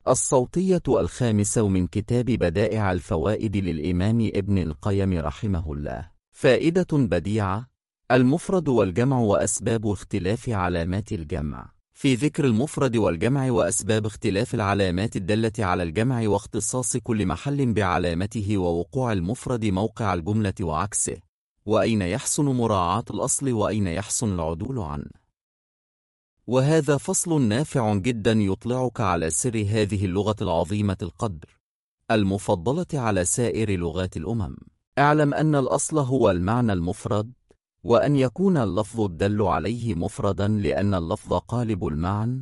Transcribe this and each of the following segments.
الصوتية الخامسة من كتاب بدائع الفوائد للإمام ابن القيم رحمه الله. فائدة بديعة: المفرد والجمع وأسباب اختلاف علامات الجمع. في ذكر المفرد والجمع وأسباب اختلاف العلامات الدالة على الجمع واختصاص كل محل بعلامته ووقوع المفرد موقع الجملة وعكسه، وأين يحسن مراعاة الأصل وأين يحسن العدول عنه. وهذا فصل نافع جدا يطلعك على سر هذه اللغة العظيمة القدر المفضلة على سائر لغات الأمم. اعلم أن الأصل هو المعنى المفرد، وأن يكون اللفظ الدل عليه مفردا لأن اللفظ قالب المعنى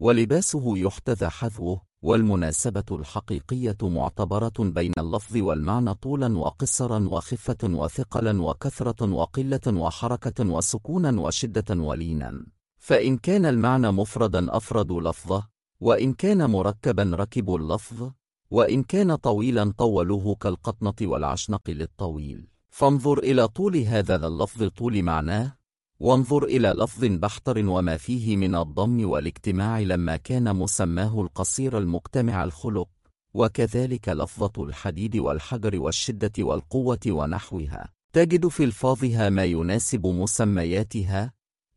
ولباسه يحتذى حذوه، والمناسبة الحقيقية معتبرة بين اللفظ والمعنى طولا وقصرا وخفة وثقلا وكثرة وقلة وحركة وسكونا وشدة ولينا. فإن كان المعنى مفردا أفردوا لفظه، وإن كان مركبا ركبوا اللفظ، وإن كان طويلا طولوه كالقطنة والعشنق للطويل. فانظر إلى طول هذا اللفظ طول معناه، وانظر إلى لفظ بحتر وما فيه من الضم والاجتماع لما كان مسماه القصير المجتمع الخلق، وكذلك لفظة الحديد والحجر والشدة والقوة ونحوها، تجد في ألفاظها ما يناسب مسمياتها،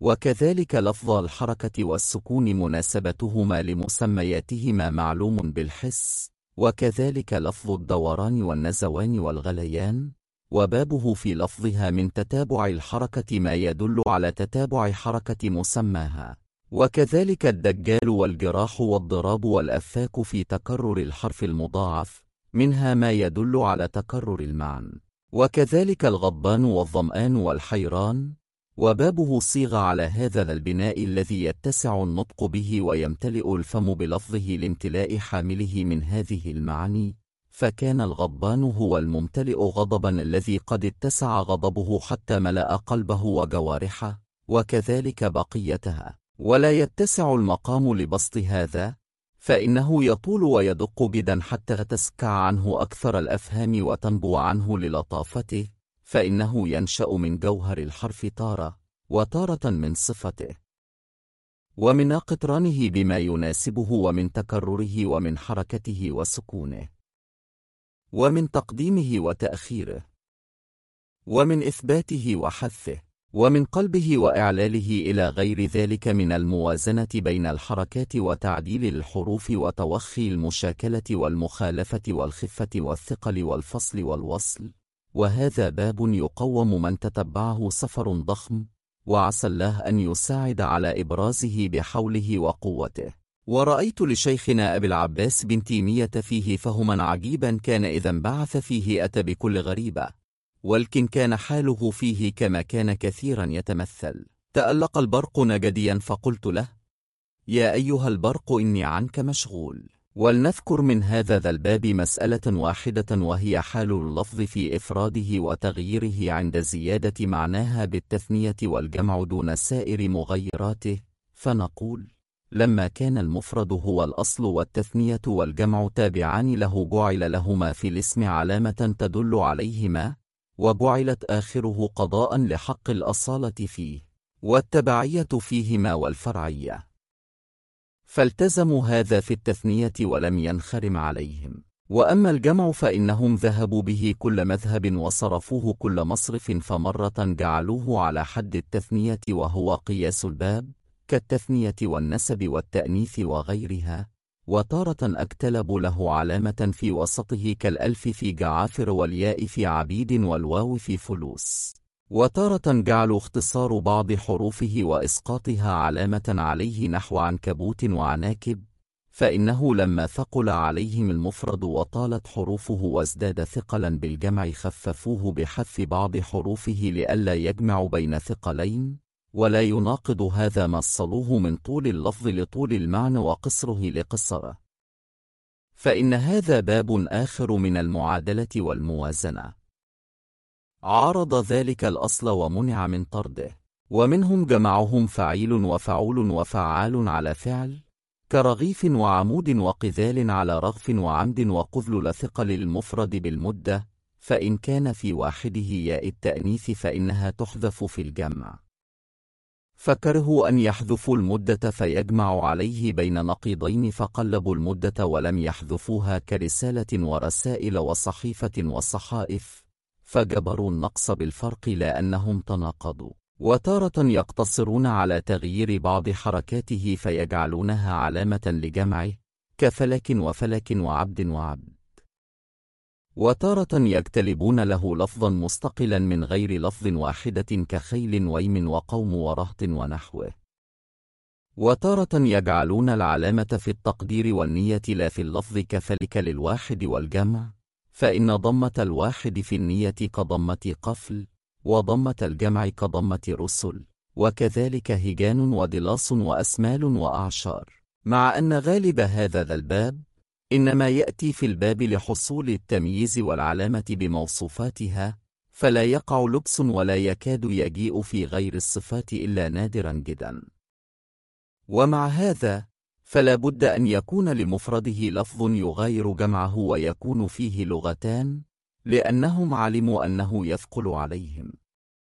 وكذلك لفظ الحركة والسكون مناسبتهما لمسمياتهما معلوم بالحس، وكذلك لفظ الدوران والنزوان والغليان، وبابه في لفظها من تتابع الحركة ما يدل على تتابع حركة مسماها، وكذلك الدجال والجراح والضراب والأفاك في تكرر الحرف المضاعف منها ما يدل على تكرر المعنى، وكذلك الغضبان والظمآن والحيران، وبابه صيغ على هذا البناء الذي يتسع النطق به ويمتلئ الفم بلفظه لامتلاء حامله من هذه المعاني، فكان الغضبان هو الممتلئ غضبا الذي قد اتسع غضبه حتى ملأ قلبه وجوارحه، وكذلك بقيتها، ولا يتسع المقام لبسط هذا، فإنه يطول ويدق جدا حتى تسكع عنه أكثر الأفهام وتنبو عنه للطافته، فإنه ينشأ من جوهر الحرف تارة، وتارة من صفته، ومن قطرانه بما يناسبه، ومن تكرره، ومن حركته وسكونه، ومن تقديمه وتأخيره، ومن إثباته وحذفه، ومن قلبه وإعلاله إلى غير ذلك من الموازنة بين الحركات وتعديل الحروف وتوخي المشاكلة والمخالفة والخفة والثقل والفصل والوصل. وهذا باب يقوم من تتبعه سفر ضخم، وعسى الله أن يساعد على إبرازه بحوله وقوته. ورأيت لشيخنا أبي العباس بن تيمية فيه فهما عجيبا، كان إذا انبعث فيه أتى بكل غريبة، ولكن كان حاله فيه كما كان كثيرا يتمثل. تألق البرق نجديا فقلت له: يا أيها البرق إني عنك مشغول. ولنذكر من هذا ذا الباب مسألة واحدة، وهي حال اللفظ في إفراده وتغييره عند زيادة معناها بالتثنية والجمع دون سائر مغيراته. فنقول: لما كان المفرد هو الأصل والتثنية والجمع تابعان له جعل لهما في الاسم علامة تدل عليهما، وجعلت آخره قضاء لحق الأصالة فيه والتبعية فيهما والفرعية، فالتزموا هذا في التثنية ولم ينخرم عليهم. وأما الجمع فإنهم ذهبوا به كل مذهب وصرفوه كل مصرف، فمرة جعلوه على حد التثنية وهو قياس الباب كالتثنية والنسب والتأنيث وغيرها، وتارة اكتلبوا له علامة في وسطه كالألف في جعافر والياء في عبيد والواو في فلوس، وتارة جعلوا اختصار بعض حروفه وإسقاطها علامة عليه نحو عنكبوت وعناكب، فإنه لما ثقل عليهم المفرد وطالت حروفه وازداد ثقلا بالجمع خففوه بحذف بعض حروفه لئلا يجمع بين ثقلين، ولا يناقض هذا ما صلوه من طول اللفظ لطول المعنى وقصره لقصره، فإن هذا باب آخر من المعادلة والموازنة. عارض ذلك الأصل ومنع من طرده. ومنهم جمعهم فعيل وفعول وفعال على فعل، كرغيف وعمود وقذال على رغف وعمد وقذل ثقل المفرد بالمدة، فإن كان في واحده ياء التأنيث فإنها تحذف في الجمع. فكرهوا أن يحذفوا المدة فيجمعوا عليه بين نقيضين فقلبوا المدة ولم يحذفوها كرسالة ورسائل وصحيفة وصحائف، فجبروا النقص بالفرق لأنهم تناقضوا. وتارة يقتصرون على تغيير بعض حركاته فيجعلونها علامة لجمعه كفلك وفلك وعبد وعبد. وتارة يجتلبون له لفظا مستقلا من غير لفظ واحدة كخيل ويم وقوم ورهط ونحوه. وتارة يجعلون العلامة في التقدير والنية لا في اللفظ كفلك للواحد والجمع، فإن ضمة الواحد في النية كضمة قفل، وضمة الجمع كضمة رسل، وكذلك هجان ودلاص وأسمال وأعشار. مع أن غالب هذا الباب إنما يأتي في الباب لحصول التمييز والعلامة بموصوفاتها، فلا يقع لبس ولا يكاد يجيء في غير الصفات إلا نادرا جدا. ومع هذا فلا بد أن يكون لمفرده لفظ يغاير جمعه ويكون فيه لغتان، لأنهم علموا أنه يثقل عليهم.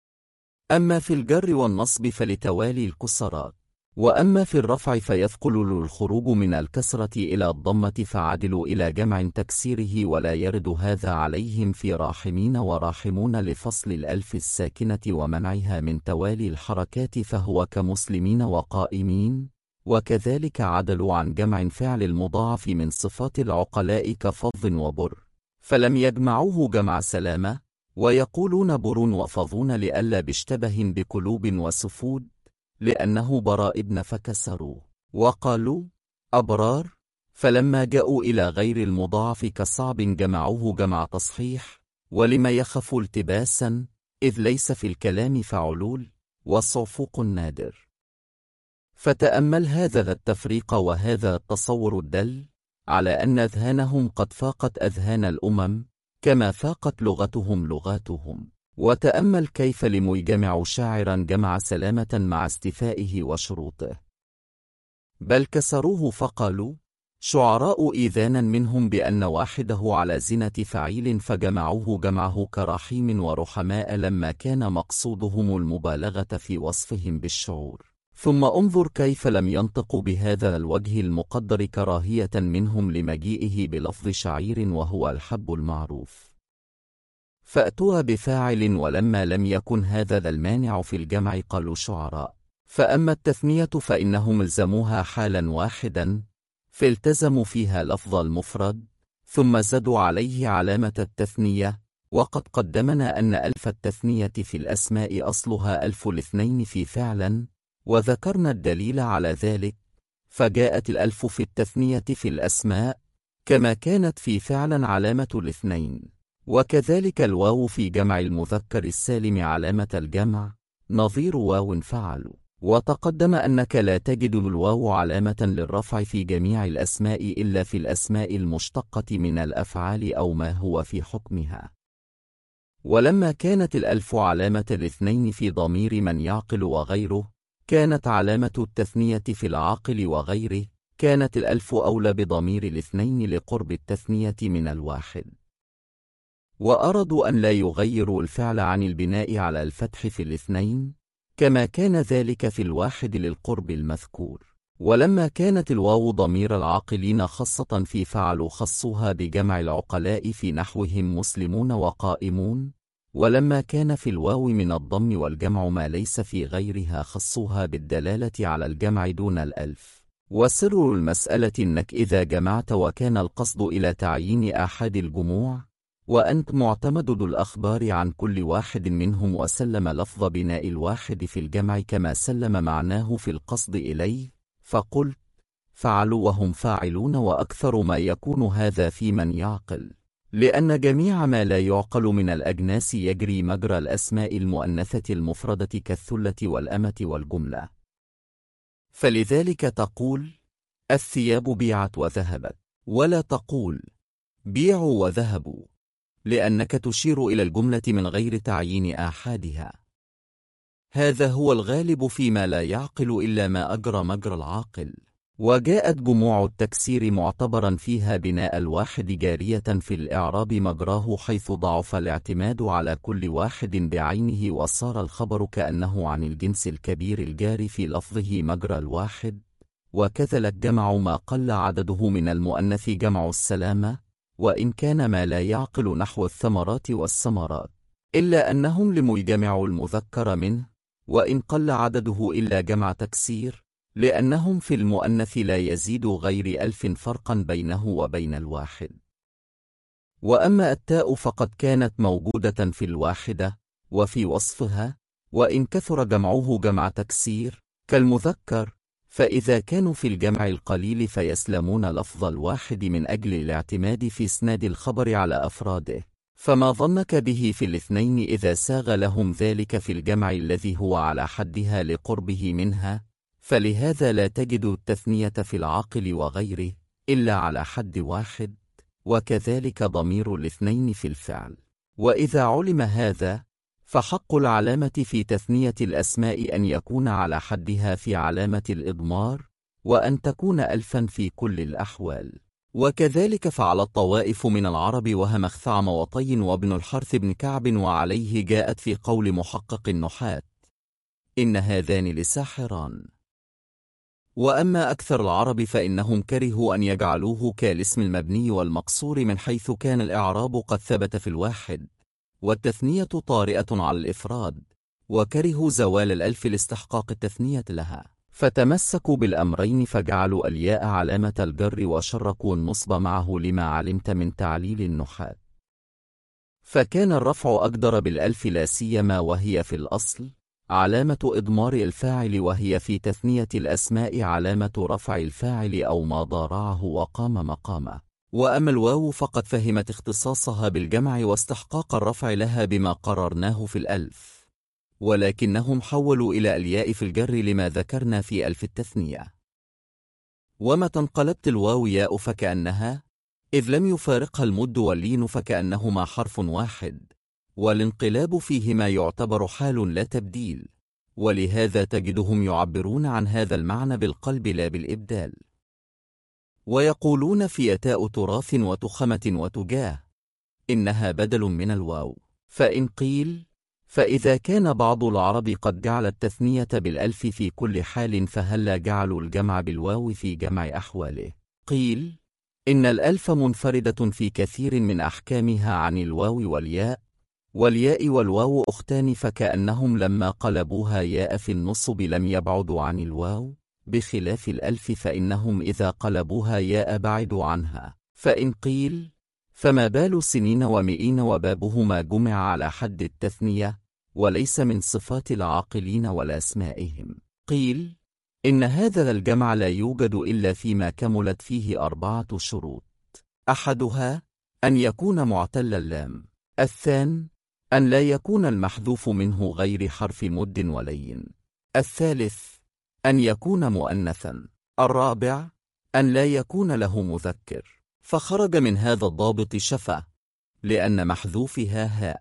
أما في الجر والنصب فلتوالي الكسرات، وأما في الرفع فيثقل للخروج من الكسرة إلى الضمة فعدلوا إلى جمع تكسيره، ولا يرد هذا عليهم في راحمين وراحمون لفصل الألف الساكنة ومنعها من توالي الحركات، فهو كمسلمين وقائمين. وكذلك عدلوا عن جمع فعل المضاعف من صفات العقلاء كفظ وبر، فلم يجمعوه جمع سلامة، ويقولون بر وفظون لئلا باشتبه بقلوب وسفود، لأنه براء ابن فكسروا وقالوا أبرار، فلما جاءوا إلى غير المضاعف كصعب جمعوه جمع تصحيح، ولما يخف التباسا إذ ليس في الكلام فعلول وصعفوق نادر. فتأمل هذا التفريق وهذا التصور الدل على أن أذهانهم قد فاقت أذهان الأمم كما فاقت لغتهم لغاتهم. وتأمل كيف لم يجمع شاعرا جمع سلامة مع استفائه وشروطه، بل كسروه فقالوا شعراء إيذانا منهم بأن واحده على زنة فعيل، فجمعوه جمعه كرحيم ورحماء لما كان مقصودهم المبالغة في وصفهم بالشعور. ثم انظر كيف لم ينطقوا بهذا الوجه المقدر كراهية منهم لمجيئه بلفظ شعير وهو الحب المعروف، فأتوا بفاعل، ولما لم يكن هذا المانع في الجمع قالوا شعراء. فأما التثنية فإنهم الزموها حالا واحدا، فالتزموا فيها لفظ المفرد ثم زادوا عليه علامة التثنية. وقد قدمنا أن ألف التثنية في الأسماء أصلها ألف الاثنين في فعلا، وذكرنا الدليل على ذلك، فجاءت الألف في التثنية في الأسماء كما كانت في فعلا علامة الاثنين. وكذلك الواو في جمع المذكر السالم علامة الجمع نظير واو فعلوا. وتقدم أنك لا تجد الواو علامة للرفع في جميع الأسماء إلا في الأسماء المشتقة من الأفعال أو ما هو في حكمها. ولما كانت الألف علامة الاثنين في ضمير من يعقل وغيره، كانت علامة التثنية في العاقل وغيره، كانت الألف أولى بضمير الاثنين لقرب التثنية من الواحد. وأرادوا أن لا يغيروا الفعل عن البناء على الفتح في الاثنين كما كان ذلك في الواحد للقرب المذكور. ولما كانت الواو ضمير العاقلين خاصة في فعلوا خصوها بجمع العقلاء في نحوهم مسلمون وقائمون. ولما كان في الواو من الضم والجمع ما ليس في غيرها خصوها بالدلالة على الجمع دون الألف. وسر المسألة أنك إذا جمعت وكان القصد إلى تعيين آحاد الجموع، وأنت معتمد الأخبار عن كل واحد منهم، وسلم لفظ بناء الواحد في الجمع كما سلم معناه في القصد إليه، فقلت فعلوا وهم فاعلون، وأكثر ما يكون هذا في من يعقل، لأن جميع ما لا يعقل من الأجناس يجري مجرى الأسماء المؤنثة المفردة كالثلة والأمة والجملة. فلذلك تقول الثياب بيعت وذهبت، ولا تقول بيعوا وذهبوا، لأنك تشير إلى الجملة من غير تعيين آحادها. هذا هو الغالب فيما لا يعقل إلا ما أجرى مجرى العاقل. وجاءت جموع التكسير معتبرا فيها بناء الواحد جارية في الإعراب مجراه، حيث ضعف الاعتماد على كل واحد بعينه، وصار الخبر كأنه عن الجنس الكبير الجاري في لفظه مجرى الواحد. وكذا الجمع ما قل عدده من المؤنث جمع السلامة، وإن كان ما لا يعقل نحو الثمرات والثمرات، إلا أنهم لم يجمعوا المذكر منه، وإن قل عدده إلا جمع تكسير، لأنهم في المؤنث لا يزيد غير 1000 فرقا بينه وبين الواحد. وأما التاء فقد كانت موجودة في الواحدة وفي وصفها، وإن كثر جمعه جمع تكسير كالمذكر، فإذا كانوا في الجمع القليل فيسلمون لفظ الواحد من أجل الاعتماد في إسناد الخبر على أفراده. فما ظنك به في الاثنين إذا ساغ لهم ذلك في الجمع الذي هو على حدها لقربه منها؟ فلهذا لا تجد التثنية في العاقل وغيره إلا على حد واحد، وكذلك ضمير الاثنين في الفعل. وإذا علم هذا فحق العلامة في تثنية الأسماء أن يكون على حدها في علامة الإضمار، وأن تكون ألفا في كل الأحوال. وكذلك فعل الطوائف من العرب وهمخثعم وطي وابن الحرث بن كعب، وعليه جاءت في قول محقق النحاة: إن هذان لساحران. وأما أكثر العرب فإنهم كرهوا أن يجعلوه كالاسم المبني والمقصور، من حيث كان الإعراب قد ثبت في الواحد، والتثنية طارئة على الإفراد، وكرهوا زوال الألف لاستحقاق التثنية لها، فتمسكوا بالأمرين، فجعلوا الياء علامة الجر وشركوا النصب معه لما علمت من تعليل النحاة. فكان الرفع أقدر بالألف لا سيما وهي في الأصل علامة إضمار الفاعل، وهي في تثنية الأسماء علامة رفع الفاعل أو ما ضارعه وقام مقامه. وأما الواو فقد فهمت اختصاصها بالجمع واستحقاق الرفع لها بما قررناه في الألف، ولكنهم حولوا إلى الياء في الجر لما ذكرنا في ألف التثنية. ومتى انقلبت الواو ياء فكأنها، إذ لم يفارقها المد واللين فكأنهما حرف واحد، والانقلاب فيهما يعتبر حال لا تبديل، ولهذا تجدهم يعبرون عن هذا المعنى بالقلب لا بالإبدال. ويقولون في يتاء تراث وتخمة وتجاه إنها بدل من الواو. فإن قيل: فإذا كان بعض العرب قد جعل التثنية بالألف في كل حال، فهلا جعلوا الجمع بالواو في جمع أحواله؟ قيل: إن الألف منفردة في كثير من أحكامها عن الواو والياء، والياء والواو أختان، فكأنهم لما قلبوها ياء في النصب لم يبعدوا عن الواو، بخلاف الألف فإنهم إذا قلبوها ياء بعدوا عنها. فإن قيل: فما بال سنين ومئين وبابهما جمع على حد التثنية وليس من صفات العاقلين ولا أسمائهم؟ قيل: إن هذا الجمع لا يوجد إلا فيما كملت فيه 4 شروط: أحدها أن يكون معتل اللام، الثاني أن لا يكون المحذوف منه غير حرف مد ولين، الثالث أن يكون مؤنثا، الرابع أن لا يكون له مذكر. فخرج من هذا الضابط شفا، لأن محذوفها هاء،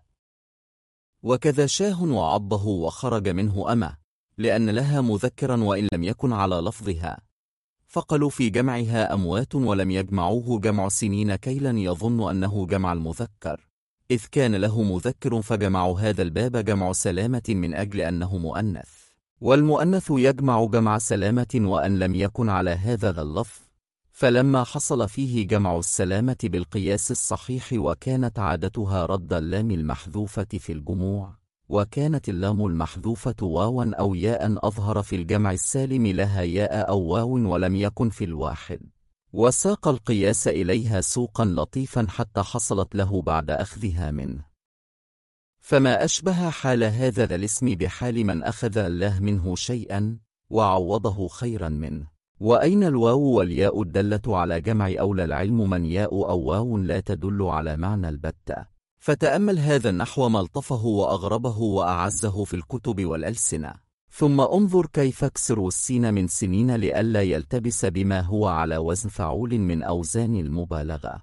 وكذا شاه وعضه، وخرج منه أمة، لأن لها مذكرا وإن لم يكن على لفظها، فقالوا في جمعها أموات ولم يجمعوه جمع سنين كيلا يظن أنه جمع المذكر، إذ كان له مذكر، فجمعوا هذا الباب جمع سلامة من أجل أنه مؤنث، والمؤنث يجمع جمع سلامة وأن لم يكن على هذا اللفظ، فلما حصل فيه جمع السلامة بالقياس الصحيح، وكانت عادتها رد اللام المحذوفة في الجموع، وكانت اللام المحذوفة واوا أو ياء أظهر في الجمع السالم لها ياء أو واو ولم يكن في الواحد، وساق القياس إليها سوقا لطيفا حتى حصلت له بعد أخذها منه. فما أشبه حال هذا الاسم بحال من أخذ الله منه شيئا وعوضه خيرا منه. وأين الواو والياء الدالة على جمع أولى العلم من ياء أو واو لا تدل على معنى البتة؟ فتأمل هذا النحو ما الطفه وأغربه وأعزه في الكتب والألسنة، ثم انظر كيف اكسروا السين من سنين لئلا يلتبس بما هو على وزن فعول من أوزان المبالغة.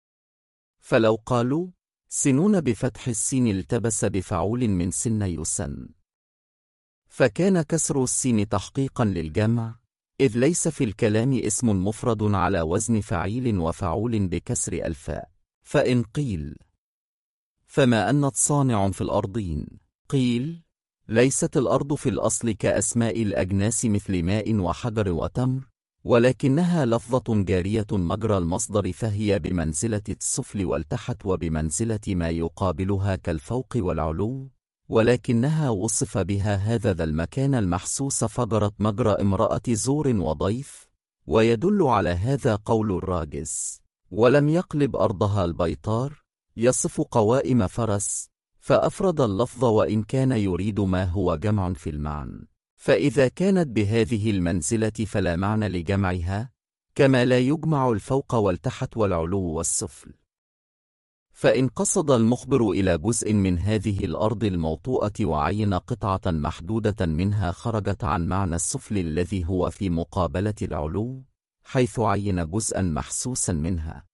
فلو قالوا سنون بفتح السين التبس بفعول من سن يسن، فكان كسر السين تحقيقا للجمع، إذ ليس في الكلام اسم مفرد على وزن فعيل وفعول بكسر الفاء. فإن قيل: فما أنت صانع في الأرضين؟ قيل: ليست الأرض في الأصل كأسماء الأجناس مثل ماء وحجر وتمر، ولكنها لفظة جارية مجرى المصدر، فهي بمنزلة السفل والتحت وبمنزلة ما يقابلها كالفوق والعلو، ولكنها وصف بها هذا ذا المكان المحسوس فجرت مجرى امرأة زور وضيف، ويدل على هذا قول الراجز: ولم يقلب أرضها البيطار، يصف قوائم فرس، فأفرد اللفظ وإن كان يريد ما هو جمع في المعنى. فإذا كانت بهذه المنزلة فلا معنى لجمعها، كما لا يجمع الفوق والتحت والعلو والسفل. فإن قصد المخبر إلى جزء من هذه الأرض الموطوءة وعين قطعة محدودة منها خرجت عن معنى السفل الذي هو في مقابلة العلو، حيث عين جزءا محسوسا منها،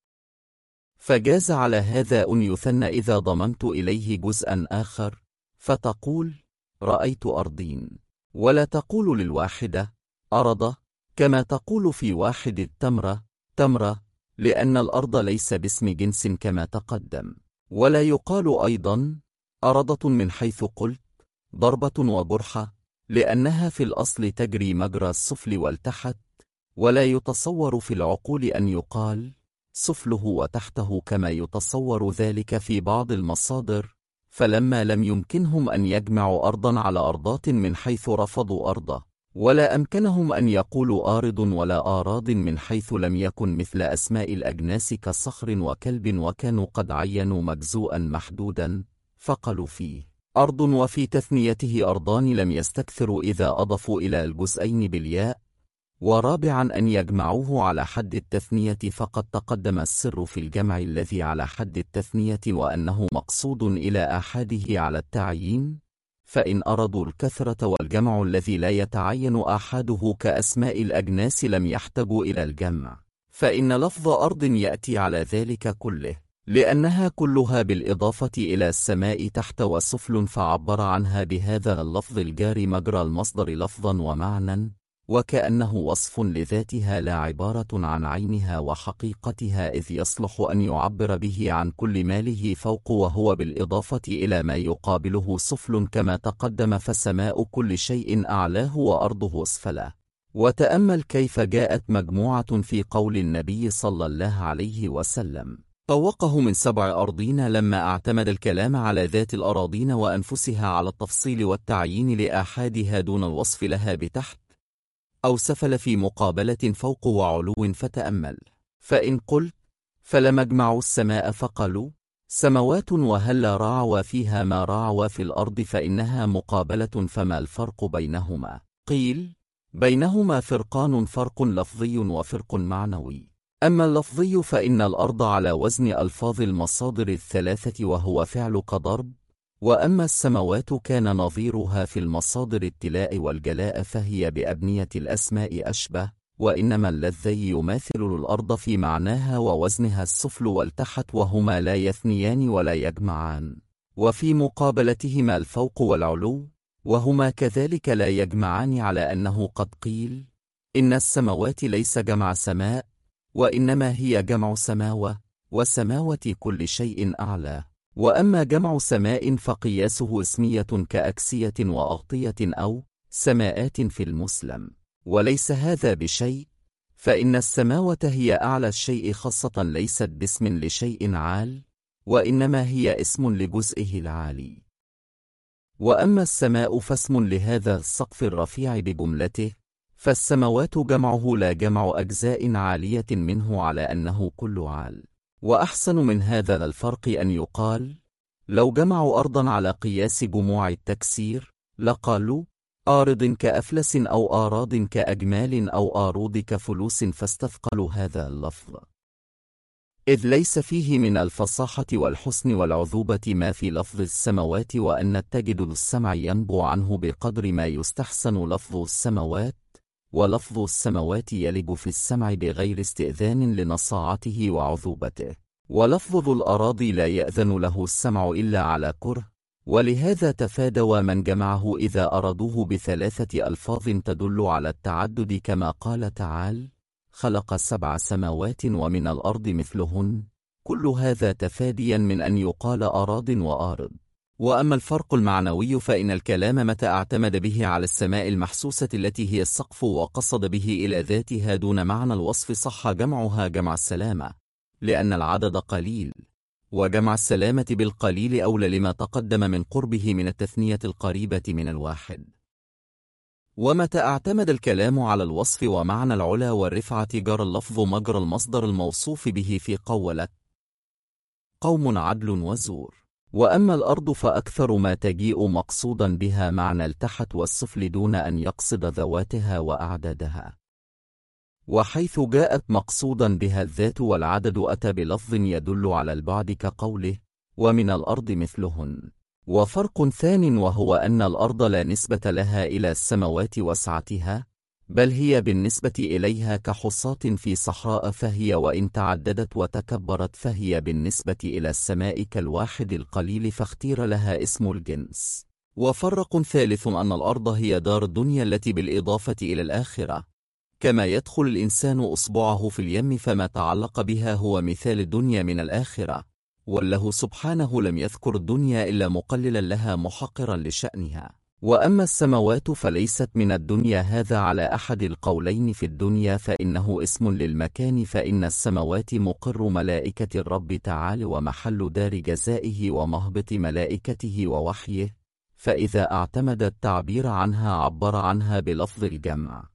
فجاز على هذا أن يثنى إذا ضممت إليه جزءا آخر، فتقول: رأيت أرضين، ولا تقول للواحدة أرض، كما تقول في واحد التمرة تمرة، لأن الأرض ليس باسم جنس كما تقدم. ولا يقال أيضا أرضة من حيث قلت ضربة وبرحة، لأنها في الأصل تجري مجرى السفل والتحت، ولا يتصور في العقول أن يقال سفله وتحته كما يتصور ذلك في بعض المصادر، فلما لم يمكنهم أن يجمعوا أرضا على أرضات من حيث رفضوا أرضا، ولا أمكنهم أن يقولوا آرض ولا آراض من حيث لم يكن مثل أسماء الأجناس كصخر وكلب، وكانوا قد عينوا مجزوءا محدودا فقالوا فيه أرض وفي تثنيته أرضان، لم يستكثروا إذا أضفوا إلى الجزئين بالياء. ورابعا أن يجمعوه على حد التثنية، فقد تقدم السر في الجمع الذي على حد التثنية وأنه مقصود إلى آحاده على التعيين، فإن أرادوا الكثرة والجمع الذي لا يتعين آحاده كأسماء الأجناس لم يحتاجوا إلى الجمع، فإن لفظ أرض يأتي على ذلك كله، لأنها كلها بالإضافة إلى السماء تحت وسفل، فعبر عنها بهذا اللفظ الجاري مجرى المصدر لفظا ومعنى، وكأنه وصف لذاتها لا عبارة عن عينها وحقيقتها، إذ يصلح أن يعبر به عن كل ما له فوق وهو بالإضافة إلى ما يقابله سفل كما تقدم، فسماء كل شيء أعلاه وأرضه أسفله. وتأمل كيف جاءت مجموعة في قول النبي صلى الله عليه وسلم: طوقه من 7 أرضين، لما اعتمد الكلام على ذات الأراضين وأنفسها على التفصيل والتعيين لآحادها دون الوصف لها بتحت أو سفل في مقابلة فوق وعلو. فتأمل: فإن قلت فلم اجمعوا السماء فقالوا سموات، وهل رعوا فيها ما رعوا في الأرض، فإنها مقابلة، فما الفرق بينهما؟ قيل: بينهما فرقان، فرق لفظي وفرق معنوي. أما اللفظي فإن الأرض على وزن ألفاظ المصادر الثلاثة وهو فعل كضرب، وأما السموات كان نظيرها في المصادر التلاء والجلاء، فهي بأبنية الأسماء أشبه، وإنما اللذي يماثل الأرض في معناها ووزنها السفل والتحت، وهما لا يثنيان ولا يجمعان، وفي مقابلتهما الفوق والعلو، وهما كذلك لا يجمعان، على أنه قد قيل إن السموات ليس جمع سماء، وإنما هي جمع سماوة، وسماوة كل شيء أعلى. وأما جمع سماء فقياسه اسمية كأكسية وأغطية أو سماءات في المسلم، وليس هذا بشيء، فإن السماوة هي أعلى الشيء خاصة، ليست باسم لشيء عال، وإنما هي اسم لجزئه العالي. وأما السماء فاسم لهذا السقف الرفيع بجملته، فالسماوات جمعه لا جمع أجزاء عالية منه، على أنه كل عال. وأحسن من هذا الفرق أن يقال لو جمعوا أرضا على قياس جموع التكسير لقالوا آرض كأفلس أو آراض كأجمال أو آروض كفلوس، فاستثقلوا هذا اللفظ، إذ ليس فيه من الفصاحة والحسن والعذوبة ما في لفظ السماوات، وأن التجدد السمع ينبو عنه بقدر ما يستحسن لفظ السماوات، ولفظ السماوات يلج في السمع بغير استئذان لنصاعته وعذوبته، ولفظ الأراضي لا يأذن له السمع إلا على كره، ولهذا تفادوا من جمعه إذا أرادوه بثلاثة ألفاظ تدل على التعدد، كما قال تعالى: خلق 7 سماوات ومن الأرض مثلهن، كل هذا تفاديا من أن يقال أراض وآرض. وأما الفرق المعنوي فإن الكلام متى اعتمد به على السماء المحسوسة التي هي السقف وقصد به إلى ذاتها دون معنى الوصف صح جمعها جمع السلامة، لأن العدد قليل، وجمع السلامة بالقليل أولى لما تقدم من قربه من التثنية القريبة من الواحد. ومتى اعتمد الكلام على الوصف ومعنى العلا والرفعة جرى اللفظ مجرى المصدر الموصوف به في قولة قوم عدل وزور. وأما الأرض فأكثر ما تجيء مقصودا بها معنى التحت والسفل دون أن يقصد ذواتها وأعدادها، وحيث جاءت مقصودا بها الذات والعدد أتى بلفظ يدل على البعد كقوله ومن الأرض مثلهن. وفرق ثان وهو أن الأرض لا نسبة لها إلى السماوات وسعتها، بل هي بالنسبة إليها كحصاة في صحراء، فهي وإن تعددت وتكبرت فهي بالنسبة إلى السماء كالواحد القليل، فاختير لها اسم الجنس. وفرق ثالث أن الأرض هي دار الدنيا التي بالإضافة إلى الآخرة، كما يدخل الإنسان أصبعه في اليم فما تعلق بها هو مثال الدنيا من الآخرة، والله سبحانه لم يذكر الدنيا إلا مقللا لها محقرا لشأنها. وأما السماوات فليست من الدنيا، هذا على أحد القولين في الدنيا، فإنه اسم للمكان، فإن السماوات مقر ملائكة الرب تعالى ومحل دار جزائه ومهبط ملائكته ووحيه، فإذا اعتمد التعبير عنها عبر عنها بلفظ الجمع،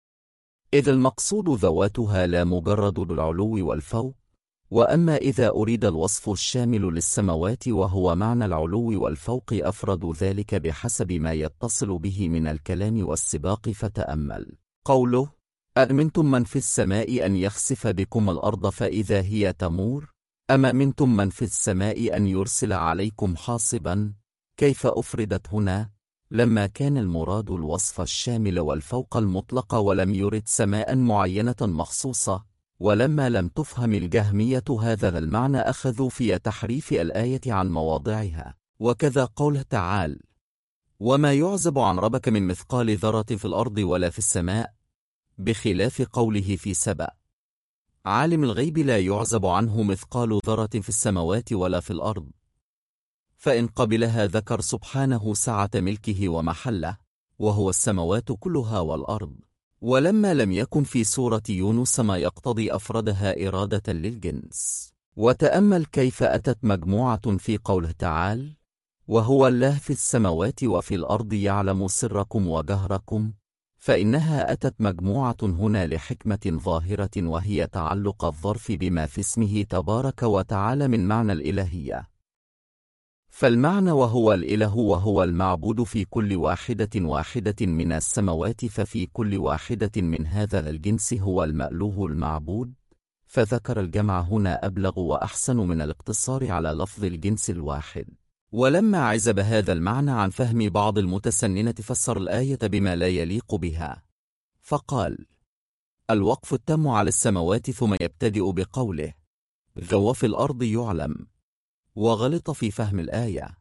إذ المقصود ذواتها لا مجرد العلو والفوق. وأما إذا أريد الوصف الشامل للسماوات وهو معنى العلو والفوق أفرد ذلك بحسب ما يتصل به من الكلام والسباق. فتأمل قوله أأمنتم من في السماء أن يخسف بكم الأرض فإذا هي تمور، أم أمنتم من في السماء أن يرسل عليكم حاصبا، كيف أفردت هنا لما كان المراد الوصف الشامل والفوق المطلق ولم يرد سماء معينة مخصوصة. ولما لم تفهم الجهمية هذا المعنى أخذوا في تحريف الآية عن مواضعها. وكذا قوله تعالى وما يعزب عن ربك من مثقال ذرة في الأرض ولا في السماء، بخلاف قوله في سبأ عالم الغيب لا يعزب عنه مثقال ذرة في السماوات ولا في الأرض، فإن قبلها ذكر سبحانه سعة ملكه ومحله، وهو السماوات كلها والأرض. ولما لم يكن في سورة يونس ما يقتضي أفردها إرادة للجنس. وتأمل كيف أتت مجموعة في قوله تعالى وهو الله في السماوات وفي الأرض يعلم سركم وجهركم، فإنها أتت مجموعة هنا لحكمة ظاهرة، وهي تعلق الظرف بما في اسمه تبارك وتعالى من معنى الإلهية. فالمعنى وهو الإله وهو المعبود في كل واحدة من السماوات، ففي كل واحدة من هذا الجنس هو المألوه المعبود، فذكر الجمع هنا أبلغ وأحسن من الاقتصار على لفظ الجنس الواحد. ولما عزب هذا المعنى عن فهم بعض المتسننة فسر الآية بما لا يليق بها، فقال الوقف التام على السماوات ثم يبتدئ بقوله ذو في الأرض يعلم، وغلط في فهم الآية،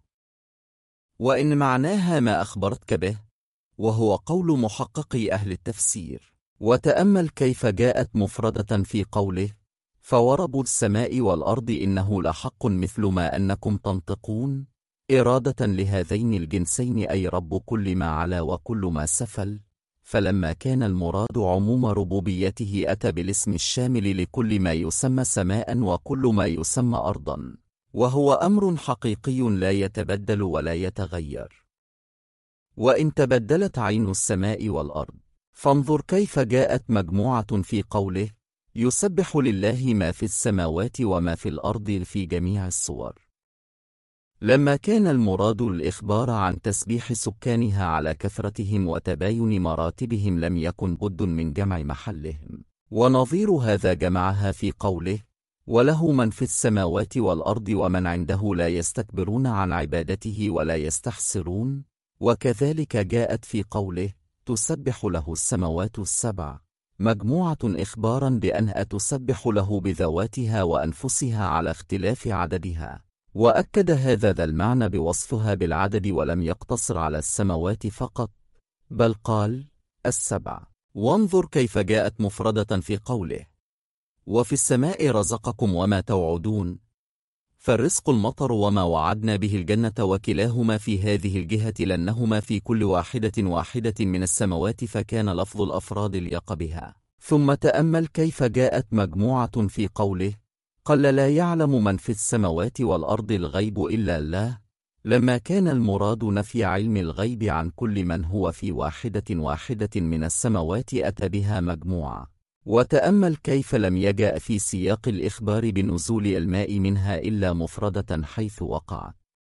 وإن معناها ما أخبرتك به، وهو قول محققي أهل التفسير. وتأمل كيف جاءت مفردة في قوله فورب السماء والأرض إنه لحق مثل ما أنكم تنطقون، إرادة لهذين الجنسين أي رب كل ما علا وكل ما سفل. فلما كان المراد عموم ربوبيته أتى بالاسم الشامل لكل ما يسمى سماء وكل ما يسمى أرضا، وهو أمر حقيقي لا يتبدل ولا يتغير. وإن تبدلت عين السماء والأرض، فانظر كيف جاءت مجموعة في قوله يسبح لله ما في السماوات وما في الأرض في جميع الصور، لما كان المراد الإخبار عن تسبيح سكانها على كثرتهم وتباين مراتبهم لم يكن بد من جمع محلهم. ونظير هذا جمعها في قوله وله من في السماوات والأرض ومن عنده لا يستكبرون عن عبادته ولا يستحسرون. وكذلك جاءت في قوله تسبح له السماوات السبع، مجموعة إخبارا بأنها تسبح له بذواتها وأنفسها على اختلاف عددها. وأكد هذا المعنى بوصفها بالعدد، ولم يقتصر على السماوات فقط، بل قال السبع. وانظر كيف جاءت مفردة في قوله وفي السماء رزقكم وما توعدون، فالرزق المطر وما وعدنا به الجنة، وكلاهما في هذه الجهة لأنهما في كل واحدة من السماوات، فكان لفظ الأفراد ليق بها. ثم تأمل كيف جاءت مجموعة في قوله قل لا يعلم من في السماوات والأرض الغيب إلا الله، لما كان المراد نفي علم الغيب عن كل من هو في واحدة من السماوات أتى بها مجموعة. وتأمل كيف لم يجأ في سياق الإخبار بنزول الماء منها إلا مفردة حيث وقع،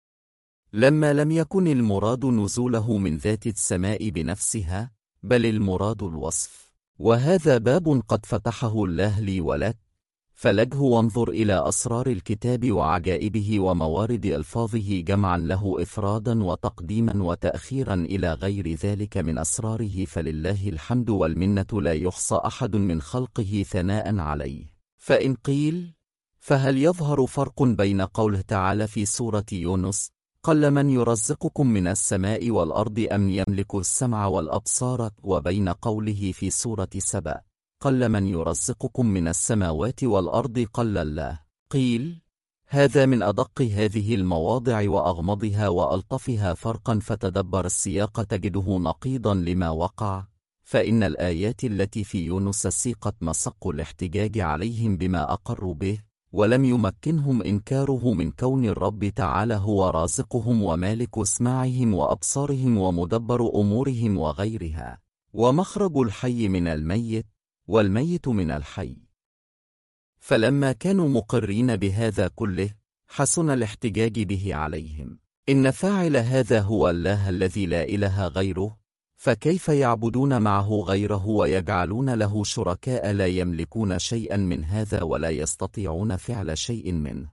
لما لم يكن المراد نزوله من ذات السماء بنفسها، بل المراد الوصف. وهذا باب قد فتحه الله لي ولك، فلجه وانظر إلى أسرار الكتاب وعجائبه وموارد ألفاظه جمعا له إفرادا وتقديما وتأخيرا إلى غير ذلك من أسراره، فلله الحمد والمنة لا يحصى أحد من خلقه ثناء عليه. فإن قيل فهل يظهر فرق بين قوله تعالى في سورة يونس قل من يرزقكم من السماء والأرض أم يملك السمع والأبصار، وبين قوله في سورة سبأ قل من يرزقكم من السماوات والأرض قل الله؟ قيل هذا من أدق هذه المواضع وأغمضها وألطفها فرقا، فتدبر السياق تجده نقيضا لما وقع، فإن الآيات التي في يونس سيقت مسق الاحتجاج عليهم بما أقروا به، ولم يمكنهم إنكاره من كون الرب تعالى هو رازقهم ومالك سماعهم وأبصارهم ومدبر أمورهم وغيرها، ومخرج الحي من الميت والميت من الحي. فلما كانوا مقرين بهذا كله حسن الاحتجاج به عليهم. إن فاعل هذا هو الله الذي لا إله غيره، فكيف يعبدون معه غيره ويجعلون له شركاء لا يملكون شيئا من هذا ولا يستطيعون فعل شيء منه؟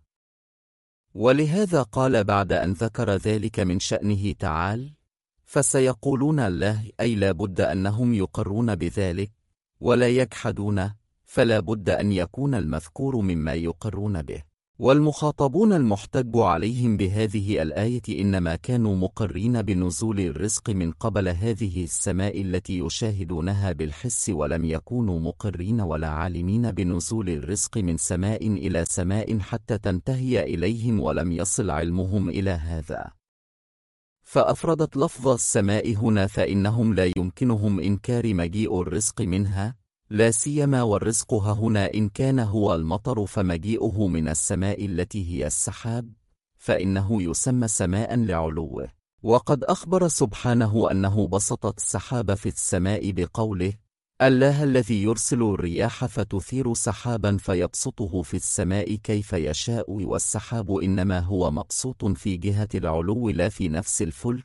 ولهذا قال بعد أن ذكر ذلك من شأنه تعالى فسيقولون الله، أي لا بد أنهم يقرون بذلك ولا يجحدون، فلا بد أن يكون المذكور مما يقرون به. والمخاطبون المحتج عليهم بهذه الآية إنما كانوا مقرين بنزول الرزق من قبل هذه السماء التي يشاهدونها بالحس، ولم يكونوا مقرين ولا عالمين بنزول الرزق من سماء إلى سماء حتى تنتهي إليهم، ولم يصل علمهم إلى هذا. فأفردت لفظ السماء هنا، فإنهم لا يمكنهم إنكار مجيء الرزق منها، لا سيما والرزق هنا إن كان هو المطر، فمجيئه من السماء التي هي السحاب، فإنه يسمى سماء لعلوه. وقد أخبر سبحانه أنه بسط السحاب في السماء بقوله الله الذي يرسل الرياح فتثير سحابا فيبسطه في السماء كيف يشاء، والسحاب إنما هو مبسوط في جهة العلو لا في نفس الفلك،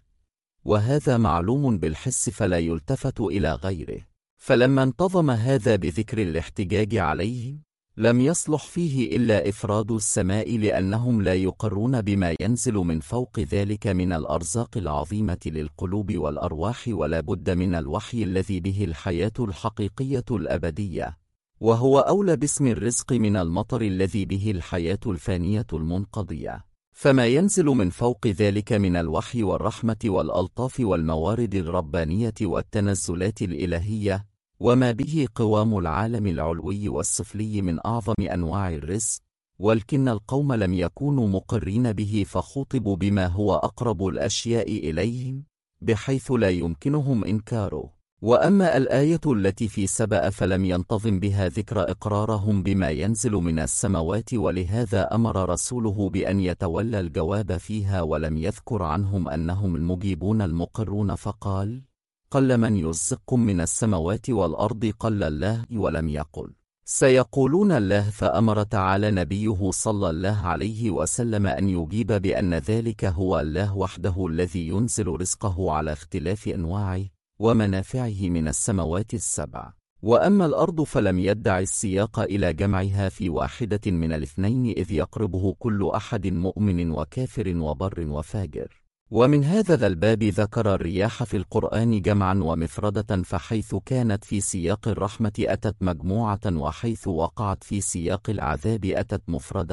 وهذا معلوم بالحس فلا يلتفت إلى غيره. فلما انتظم هذا بذكر الاحتجاج عليه لم يصلح فيه إلا إفراد السماء، لأنهم لا يقرون بما ينزل من فوق ذلك من الأرزاق العظيمة للقلوب والأرواح، ولا بد من الوحي الذي به الحياة الحقيقية الأبدية، وهو أولى باسم الرزق من المطر الذي به الحياة الفانية المنقضية. فما ينزل من فوق ذلك من الوحي والرحمة والألطاف والموارد الربانية والتنزلات الإلهية، وما به قوام العالم العلوي والسفلي من أعظم أنواع الرزق، ولكن القوم لم يكونوا مقرين به، فخوطبوا بما هو أقرب الأشياء إليهم بحيث لا يمكنهم إنكاره. وأما الآية التي في سبأ فلم ينتظم بها ذكر إقرارهم بما ينزل من السماوات، ولهذا أمر رسوله بأن يتولى الجواب فيها، ولم يذكر عنهم أنهم المجيبون المقرون، فقال قل من يرزقكم من السماوات والأرض قل الله، ولم يقل سيقولون الله. فأمر تعالى نبيه صلى الله عليه وسلم أن يجيب بأن ذلك هو الله وحده الذي ينزل رزقه على اختلاف أنواعه ومنافعه من السماوات السبع. وأما الأرض فلم يدع السياق إلى جمعها في واحدة من الاثنين، إذ يقربه كل أحد مؤمن وكافر وبر وفاجر. ومن هذا الباب ذكر الرياح في القرآن جمعا ومفردة، فحيث كانت في سياق الرحمة أتت مجموعة، وحيث وقعت في سياق العذاب أتت مفردة،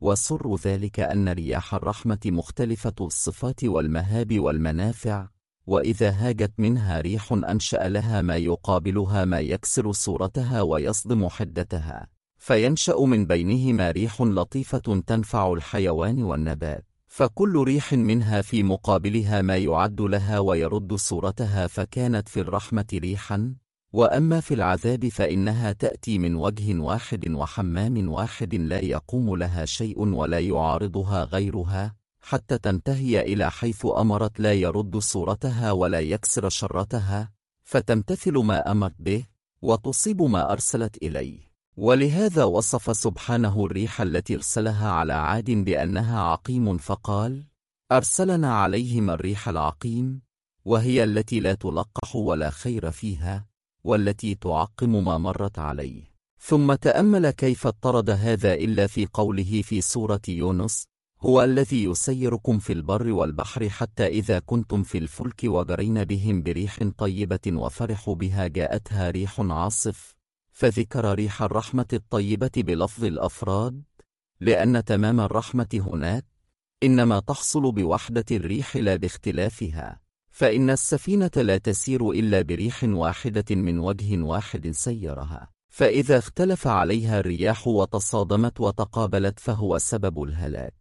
وسر ذلك أن رياح الرحمة مختلفة الصفات والمهاب والمنافع، وإذا هاجت منها ريح أنشأ لها ما يقابلها ما يكسر صورتها ويصدم حدتها، فينشأ من بينهما ريح لطيفة تنفع الحيوان والنبات، فكل ريح منها في مقابلها ما يعد لها ويرد صورتها، فكانت في الرحمة ريحا. وأما في العذاب فإنها تأتي من وجه واحد وحمام واحد لا يقوم لها شيء ولا يعارضها غيرها، حتى تنتهي إلى حيث أمرت لا يرد صورتها ولا يكسر شرتها، فتمتثل ما أمرت به وتصيب ما أرسلت إليه. ولهذا وصف سبحانه الريح التي أرسلها على عاد بأنها عقيم، فقال: أرسلنا عليهم الريح العقيم، وهي التي لا تلقح ولا خير فيها، والتي تعقم ما مرت عليه. ثم تأمل كيف اضطرد هذا إلا في قوله في سورة يونس: هو الذي يسيركم في البر والبحر حتى إذا كنتم في الفلك وجرين بهم بريح طيبة وفرحوا بها جاءتها ريح عاصف، فذكر ريح الرحمة الطيبة بلفظ الأفراد، لأن تمام الرحمة هناك إنما تحصل بوحدة الريح لا باختلافها، فإن السفينة لا تسير إلا بريح واحدة من وجه واحد سيرها، فإذا اختلف عليها الرياح وتصادمت وتقابلت فهو سبب الهلاك.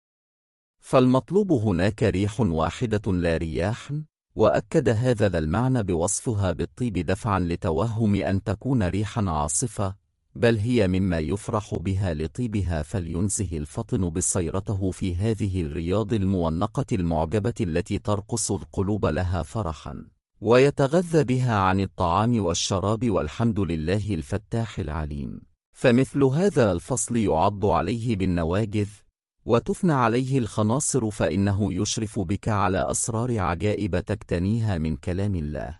فالمطلوب هناك ريح واحدة لا رياح، وأكد هذا المعنى بوصفها بالطيب دفعا لتوهم أن تكون ريحا عاصفة، بل هي مما يفرح بها لطيبها، فلينزه الفطن بصيرته في هذه الرياض المونقة المعجبة التي ترقص القلوب لها فرحا، ويتغذى بها عن الطعام والشراب، والحمد لله الفتاح العليم. فمثل هذا الفصل يعض عليه بالنواجذ وتثنى عليه الخناصر، فإنه يشرف بك على أسرار عجائب تكتنيها من كلام الله،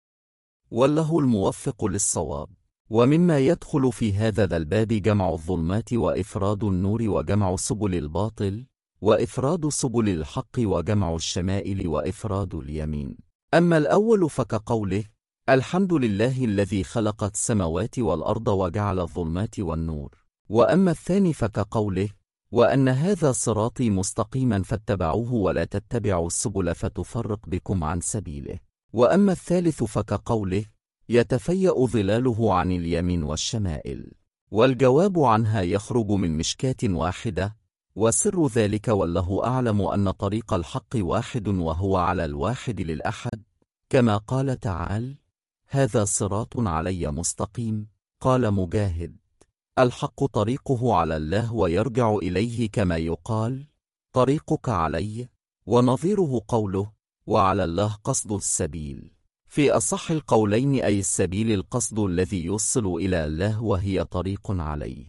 والله الموفق للصواب. ومما يدخل في هذا الباب جمع الظلمات وإفراد النور، وجمع سبل الباطل وإفراد سبل الحق، وجمع الشمائل وإفراد اليمين. أما الأول فكقوله: الحمد لله الذي خلق السماوات والأرض وجعل الظلمات والنور. وأما الثاني فكقوله: وأن هذا صراطي مستقيما فاتبعوه ولا تتبعوا السبل فتفرق بكم عن سبيله. وأما الثالث فكقوله: يتفيأ ظلاله عن اليمين والشمائل. والجواب عنها يخرج من مشكاة واحدة، وسر ذلك والله أعلم أن طريق الحق واحد، وهو على الواحد للأحد، كما قال تعالى: هذا صراط علي مستقيم. قال مجاهد: الحق طريقه على الله ويرجع إليه، كما يقال: طريقك علي. ونظيره قوله: وعلى الله قصد السبيل. في أصح القولين أي السبيل القصد الذي يوصل إلى الله، وهي طريق عليه.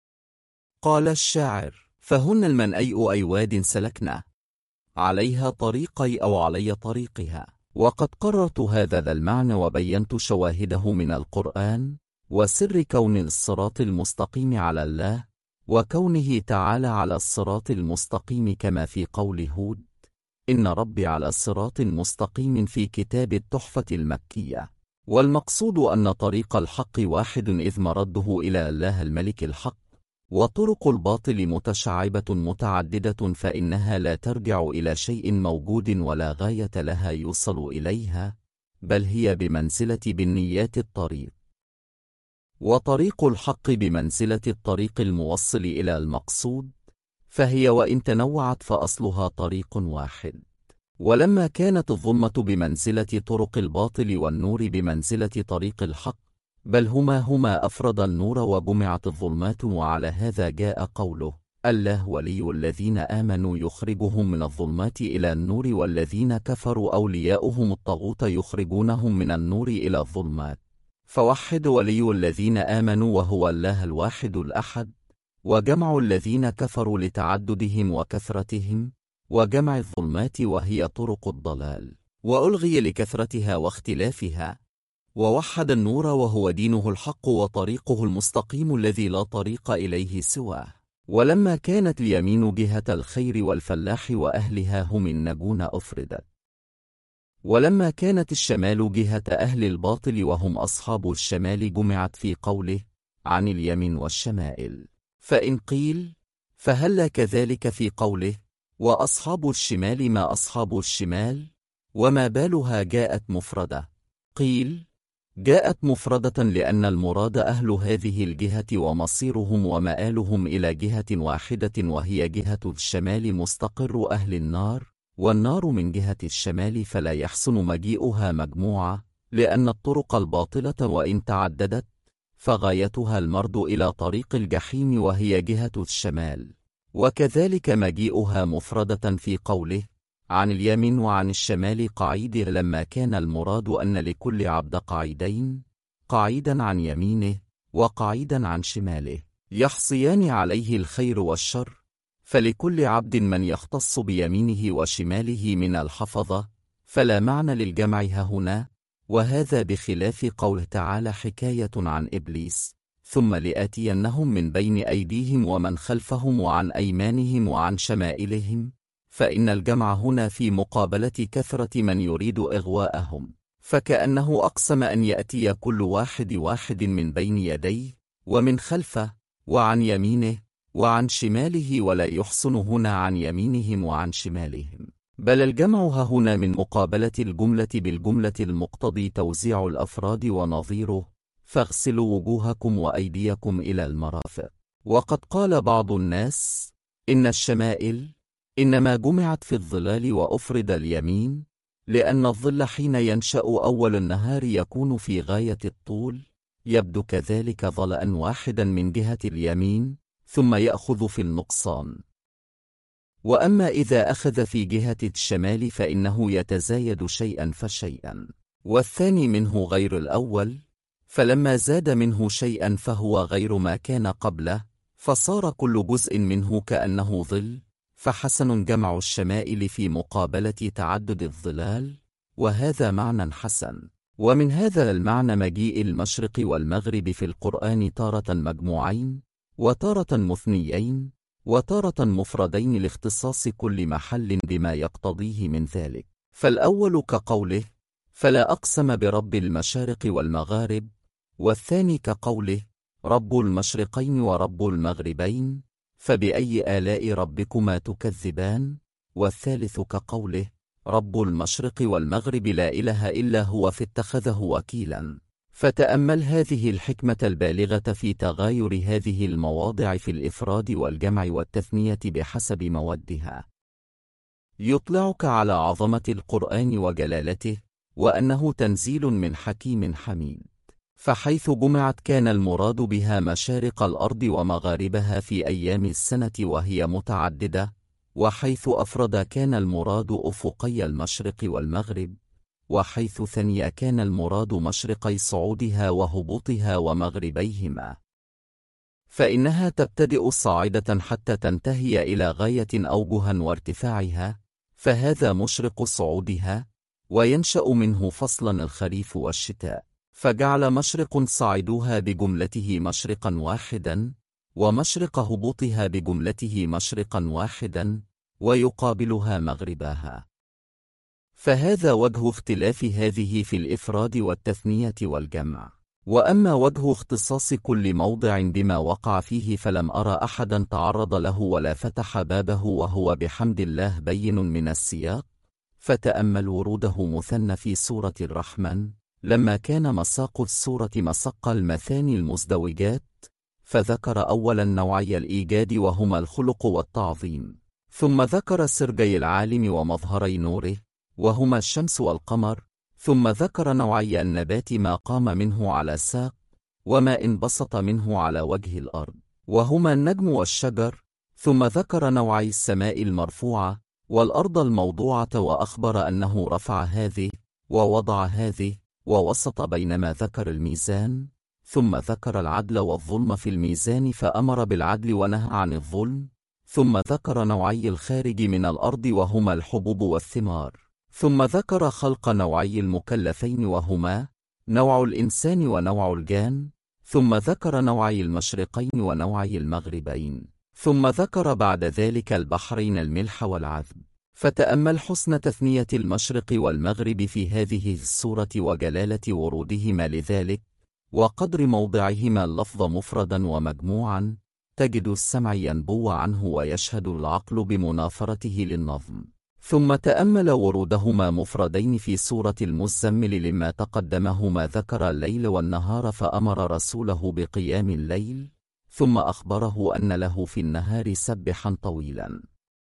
قال الشاعر: فهن المنأي أي واد سلكنا عليها طريقي أو علي طريقها. وقد قررت هذا المعنى وبينت شواهده من القرآن، وسر كون الصراط المستقيم على الله، وكونه تعالى على الصراط المستقيم، كما في قول هود: إن ربي على صراط مستقيم في كتاب التحفة المكية. والمقصود أن طريق الحق واحد، إذ مرده إلى الله الملك الحق، وطرق الباطل متشعبة متعددة، فإنها لا ترجع إلى شيء موجود ولا غاية لها يوصل إليها، بل هي بمنزلة بالنيات الطريق. وطريق الحق بمنزلة الطريق الموصل إلى المقصود، فهي وإن تنوعت فأصلها طريق واحد. ولما كانت الظلمة بمنزلة طرق الباطل والنور بمنزلة طريق الحق، بل هما أفرد النور وجمعت الظلمات، وعلى هذا جاء قوله: الله ولي الذين آمنوا يخرجهم من الظلمات إلى النور، والذين كفروا أولياؤهم الطاغوت يخرجونهم من النور إلى الظلمات. فوحد ولي الذين آمنوا وهو الله الواحد الأحد، وجمع الذين كفروا لتعددهم وكثرتهم، وجمع الظلمات وهي طرق الضلال، وألغي لكثرتها واختلافها، ووحد النور وهو دينه الحق وطريقه المستقيم الذي لا طريق إليه سواه. ولما كانت اليمين جهة الخير والفلاح وأهلها هم النجون أفردت، ولما كانت الشمال جهة أهل الباطل وهم أصحاب الشمال جمعت في قوله: عن اليمين والشمائل. فإن قيل: فهل كذلك في قوله وأصحاب الشمال ما أصحاب الشمال؟ وما بالها جاءت مفردة؟ قيل جاءت مفردة لأن المراد أهل هذه الجهة ومصيرهم ومآلهم إلى جهة واحدة وهي جهة الشمال مستقر أهل النار، والنار من جهة الشمال فلا يحسن مجيئها مجموعة، لأن الطرق الباطلة وإن تعددت فغايتها المرد إلى طريق الجحيم وهي جهة الشمال. وكذلك مجيئها مفردة في قوله عن اليمين وعن الشمال قعيد، لما كان المراد أن لكل عبد قعيدين، قعيدا عن يمينه وقعيدا عن شماله يحصيان عليه الخير والشر، فلكل عبد من يختص بيمينه وشماله من الحفظة، فلا معنى للجمع هنا، وهذا بخلاف قوله تعالى حكاية عن إبليس ثم لآتينهم من بين أيديهم ومن خلفهم وعن أيمانهم وعن شمائلهم، فإن الجمع هنا في مقابلة كثرة من يريد إغواءهم، فكأنه أقسم أن يأتي كل واحد من بين يديه ومن خلفه وعن يمينه وعن شماله، ولا يحسن هنا عن يمينهم وعن شمالهم، بل الجمع هنا من مقابلة الجملة بالجملة المقتضي توزيع الأفراد ونظيره فاغسلوا وجوهكم وأيديكم إلى المرافق. وقد قال بعض الناس إن الشمائل إنما جمعت في الظلال وأفرد اليمين، لأن الظل حين ينشأ أول النهار يكون في غاية الطول، يبدو كذلك ظلأ واحدا من جهة اليمين ثم يأخذ في النقصان، وأما إذا أخذ في جهة الشمال فإنه يتزايد شيئا فشيئا، والثاني منه غير الأول، فلما زاد منه شيئا فهو غير ما كان قبله، فصار كل جزء منه كأنه ظل، فحسن جمع الشمائل في مقابلة تعدد الظلال، وهذا معنى حسن. ومن هذا المعنى مجيء المشرق والمغرب في القرآن تارة مجموعين وتارة مثنيين وتارة مفردين لاختصاص كل محل بما يقتضيه من ذلك، فالأول كقوله فلا أقسم برب المشارق والمغارب، والثاني كقوله رب المشرقين ورب المغربين فبأي آلاء ربكما تكذبان، والثالث كقوله رب المشرق والمغرب لا إله إلا هو فاتخذه وكيلا. فتأمل هذه الحكمة البالغة في تغاير هذه المواضع في الإفراد والجمع والتثنية بحسب مودها، يطلعك على عظمة القرآن وجلالته، وأنه تنزيل من حكيم حميد. فحيث جمعت كان المراد بها مشارق الأرض ومغاربها في أيام السنة وهي متعددة، وحيث أفرد كان المراد أفقي المشرق والمغرب، وحيث ثني كان المراد مشرقي صعودها وهبوطها ومغربيهما، فإنها تبتدئ صاعدة حتى تنتهي إلى غاية أوجها وارتفاعها، فهذا مشرق صعودها، وينشأ منه فصلا الخريف والشتاء، فجعل مشرق صاعدوها بجملته مشرقا واحدا، ومشرق هبوطها بجملته مشرقا واحدا، ويقابلها مغرباها. فهذا وجه اختلاف هذه في الإفراد والتثنية والجمع. وأما وجه اختصاص كل موضع بما وقع فيه فلم أرى أحدا تعرض له ولا فتح بابه، وهو بحمد الله بين من السياق. فتأمل وروده مثنى في سورة الرحمن لما كان مساق السورة مسق المثاني المزدوجات، فذكر أولا نوعي الإيجاد وهما الخلق والتعظيم، ثم ذكر سرجي العالم ومظهري نوره وهما الشمس والقمر، ثم ذكر نوعي النبات ما قام منه على ساق وما انبسط منه على وجه الأرض وهما النجم والشجر، ثم ذكر نوعي السماء المرفوعة والأرض الموضوعة، وأخبر أنه رفع هذه ووضع هذه ووسط بينما ذكر الميزان، ثم ذكر العدل والظلم في الميزان فأمر بالعدل ونهى عن الظلم، ثم ذكر نوعي الخارج من الأرض وهما الحبوب والثمار، ثم ذكر خلق نوعي المكلفين وهما نوع الإنسان ونوع الجان، ثم ذكر نوعي المشرقين ونوعي المغربين، ثم ذكر بعد ذلك البحرين الملح والعذب. فتأمل حسن تثنية المشرق والمغرب في هذه السورة وجلالة ورودهما لذلك، وقدر موضعهما اللفظ مفردا ومجموعا، تجد السمع ينبو عنه ويشهد العقل بمنافرته للنظم. ثم تأمل ورودهما مفردين في سورة المزمل لما تقدمهما، ذكر الليل والنهار فأمر رسوله بقيام الليل، ثم أخبره أن له في النهار سبحا طويلا.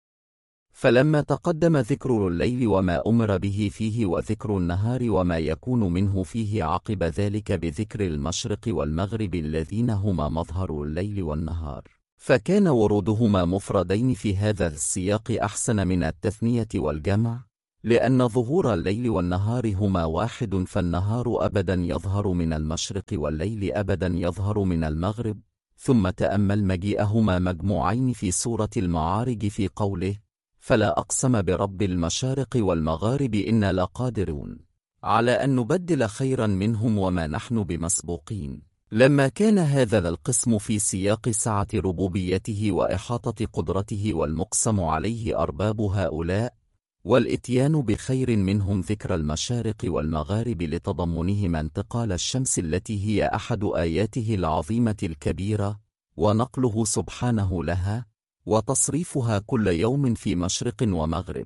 فلما تقدم ذكر الليل وما أمر به فيه وذكر النهار وما يكون منه فيه عقب ذلك بذكر المشرق والمغرب الذين هما مظهر الليل والنهار، فكان ورودهما مفردين في هذا السياق أحسن من التثنية والجمع، لأن ظهور الليل والنهار هما واحد، فالنهار أبدا يظهر من المشرق والليل أبدا يظهر من المغرب. ثم تأمل مجيئهما مجموعين في سورة المعارج في قوله: فلا أقسم برب المشارق والمغارب إنا لقادرون على أن نبدل خيرا منهم وما نحن بمسبوقين. لما كان هذا القسم في سياق سعة ربوبيته وإحاطة قدرته والمقسم عليه أرباب هؤلاء، والإتيان بخير منهم ذكر المشارق والمغارب لتضمنهما انتقال الشمس التي هي أحد آياته العظيمة الكبيرة، ونقله سبحانه لها، وتصريفها كل يوم في مشرق ومغرب.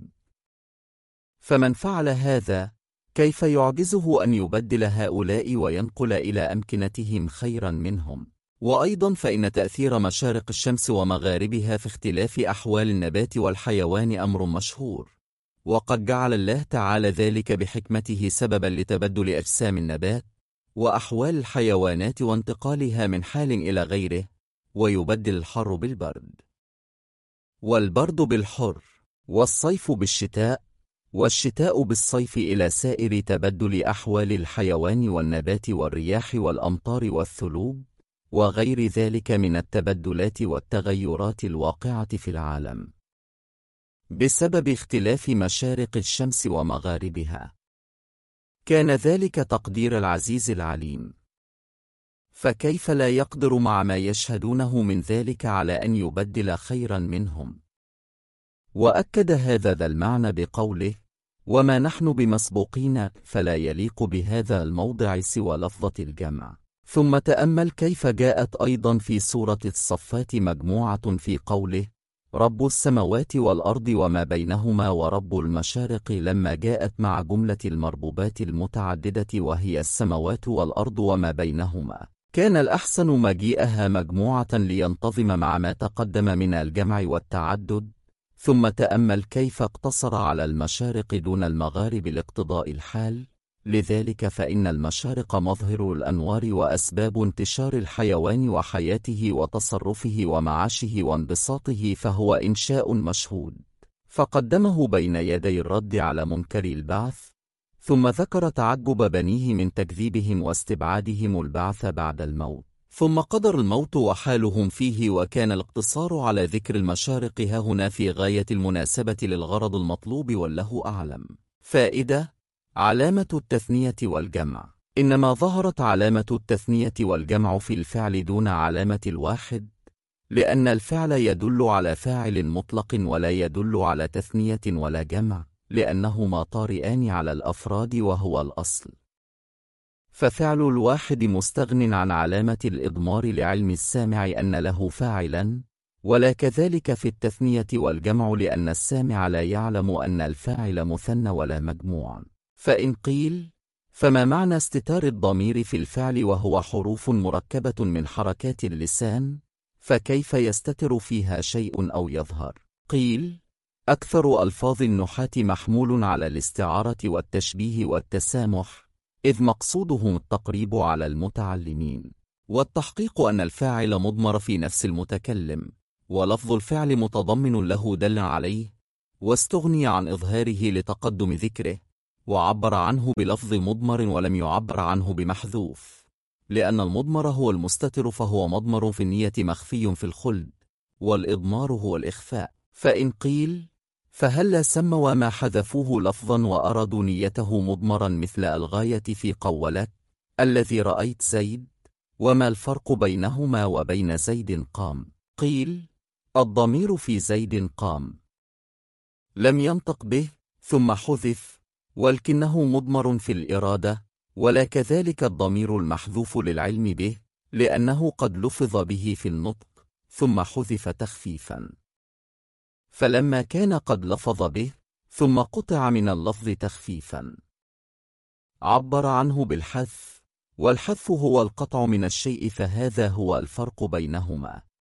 فمن فعل هذا كيف يعجزه أن يبدل هؤلاء وينقل إلى أمكنتهم خيرا منهم؟ وأيضا فإن تأثير مشارق الشمس ومغاربها في اختلاف أحوال النبات والحيوان أمر مشهور، وقد جعل الله تعالى ذلك بحكمته سببا لتبدل أجسام النبات وأحوال الحيوانات وانتقالها من حال إلى غيره، ويبدل الحر بالبرد، والبرد بالحر، والصيف بالشتاء، والشتاء بالصيف، إلى سائر تبدل أحوال الحيوان والنبات والرياح والأمطار والثلوج وغير ذلك من التبدلات والتغيرات الواقعة في العالم بسبب اختلاف مشارق الشمس ومغاربها. كان ذلك تقدير العزيز العليم، فكيف لا يقدر مع ما يشهدونه من ذلك على أن يبدل خيرا منهم؟ وأكد هذا المعنى بقوله: وما نحن بمسبوقين، فلا يليق بهذا الموضع سوى لفظة الجمع. ثم تأمل كيف جاءت أيضا في سورة الصفات مجموعة في قوله: رب السماوات والأرض وما بينهما ورب المشارق، لما جاءت مع جملة المربوبات المتعددة وهي السماوات والأرض وما بينهما، كان الأحسن مجيئها مجموعة لينتظم مع ما تقدم من الجمع والتعدد. ثم تأمل كيف اقتصر على المشارق دون المغارب لاقتضاء الحال، لذلك فإن المشارق مظهر الأنوار وأسباب انتشار الحيوان وحياته وتصرفه ومعاشه وانبساطه، فهو إنشاء مشهود، فقدمه بين يدي الرد على منكر البعث. ثم ذكر تعجب بنيه من تكذيبهم واستبعادهم البعث بعد الموت، ثم قدر الموت وحالهم فيه، وكان الاقتصار على ذكر المشارق هنا في غاية المناسبة للغرض المطلوب، والله أعلم. فائدة: علامة التثنية والجمع. إنما ظهرت علامة التثنية والجمع في الفعل دون علامة الواحد، لأن الفعل يدل على فاعل مطلق ولا يدل على تثنية ولا جمع، لأنهما طارئان على الأفراد وهو الأصل. ففعل الواحد مستغن عن علامة الإضمار لعلم السامع أن له فاعلا، ولا كذلك في التثنية والجمع، لأن السامع لا يعلم أن الفاعل مثنى ولا مجموع. فإن قيل: فما معنى استتار الضمير في الفعل وهو حروف مركبة من حركات اللسان، فكيف يستتر فيها شيء أو يظهر؟ قيل: أكثر ألفاظ النحاة محمول على الاستعارة والتشبيه والتسامح، إذ مقصودهم التقريب على المتعلمين، والتحقيق أن الفاعل مضمر في نفس المتكلم، ولفظ الفعل متضمن له دل عليه، واستغني عن إظهاره لتقدم ذكره، وعبر عنه بلفظ مضمر ولم يعبر عنه بمحذوف، لأن المضمر هو المستتر، فهو مضمر في النية مخفي في الخلد، والإضمار هو الإخفاء. فإن قيل: فهل سموا ما حذفوه لفظا وأرادوا نيته مضمرا مثل الغاية في قولك الذي رأيت زيد، وما الفرق بينهما وبين زيد قام؟ قيل: الضمير في زيد قام لم ينطق به ثم حذف، ولكنه مضمر في الإرادة، ولا كذلك الضمير المحذوف للعلم به، لأنه قد لفظ به في النطق، ثم حذف تخفيفا، فلما كان قد لفظ به ثم قطع من اللفظ تخفيفا عبر عنه بالحذف، والحذف هو القطع من الشيء، فهذا هو الفرق بينهما.